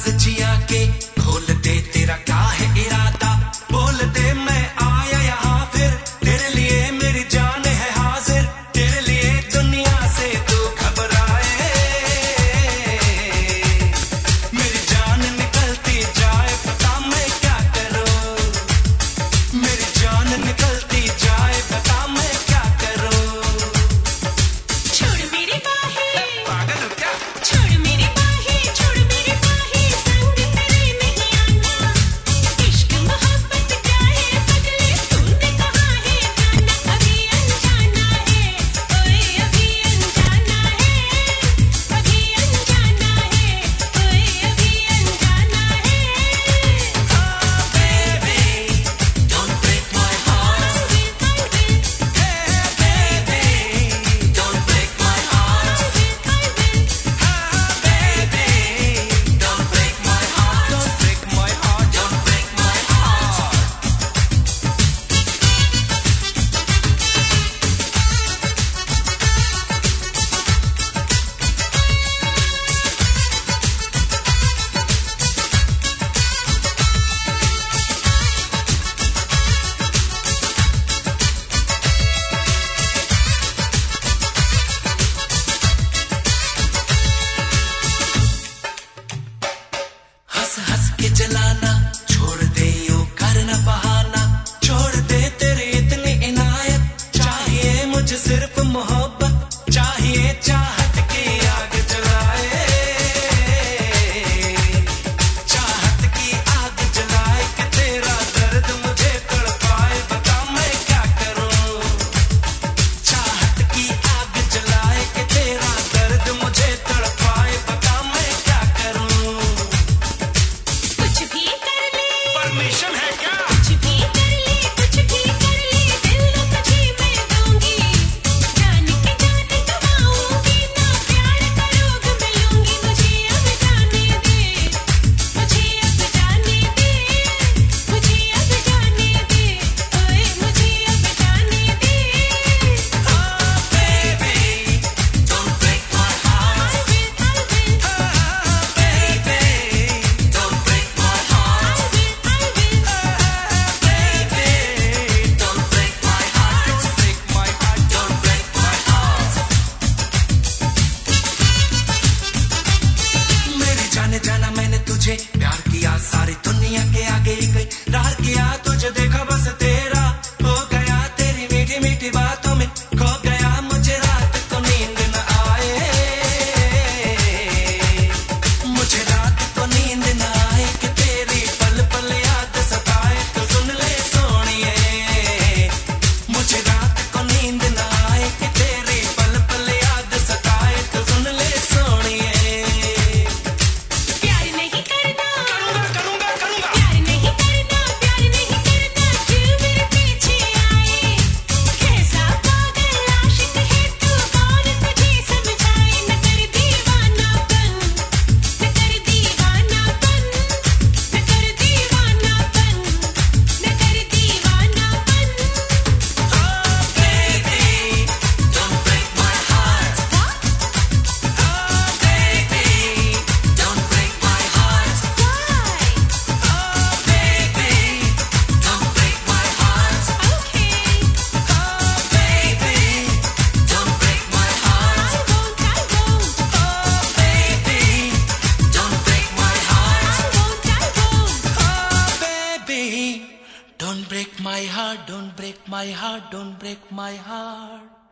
राज जिया के खोल दे, तेरा क्या है इरादा बोल दे, मैं आया यहाँ फिर तेरे लिए, मेरी जान है हाजिर तेरे लिए, दुनिया से तू घबराए, मेरी जान निकलती जाए पता मैं क्या करूं, मेरी जान निकलती जाए पता मैं क्या करूं। छोड़ मेरी बाहें, पागल हो क्या? छोड़ मेरी बाहें, छोड़ मेरी बाहें, संग तेरे नहीं आना। इश्क मोहब्बत क्या है पगले, तूने कहा है जाना, अभी अनजाना है, ओए अभी अनजाना है, अभी अनजाना है, ओए अभी अनजाना है। Don't break my heart, don't break my heart, don't break my heart, don't break my heart, don't break my heart. हंस हंस के जलाना छोड़ दे, यूं करना बहाना छोड़ दे, तेरी इतनी इनायत चाहिए मुझे सिर्फ मोहब्बत चाहिए, चाहत की आग जलाए, चाहत की आग जलाए कि तेरा दर्द मुझे तड़पाए, बता मैं क्या करूं, चाहत की आग जलाए कि तेरा दर्द मुझे तड़पाए, बता मैं क्या करूं। कुछ भी कर ले, परमिशन है क्या? कुछ भी कर ले, कुछ भी कर ले, दिल तुझे मैं दूंगी, जान की जान गवाऊंगी ना, प्यार का रोग मिलूंगी, मुझे अब जाने दे, मुझे अब जाने दे, मुझे अब जाने दे, ओए मुझे अब जाने दे। Baby, don't break my heart. Baby, don't break my heart. Baby, don't break my heart. Don't break my heart. Don't break my heart. मेरी जाने जाना मैंने तुझे प्यार किया, सारी दुनिया के आगे गई राह किया, तुझे देखा बस तेरा हो गया, तेरी मीठी मीठी बातों में खो गया, मुझे रात को नींद न आए, मुझे रात को नींद न आए कि तेरी पल पल याद सताए, तो सुन ले सोनिए, मुझे रात को नींद न आए कि तेरी पल पल याद सताए, तो सुन ले सोनिए। प्यार नहीं करना, करूंगा करूंगा प्यार नहीं करना, प्यार नहीं करना, क्यों मेरे पीछे आए, कैसा पागल आशिक है तू, कौन तुझे समझाए, न कर दीवानापन, न कर दीवानापन, न कर दीवानापन, न कर दीवानापन। Baby, don't break my heart. Baby, don't break my heart. Baby, don't break my heart. Okay, Baby, don't break my heart. I won't, I won't, Baby, don't break my heart. I won't, I won't. Baby, don't break my heart. Don't break my heart. Don't break my heart.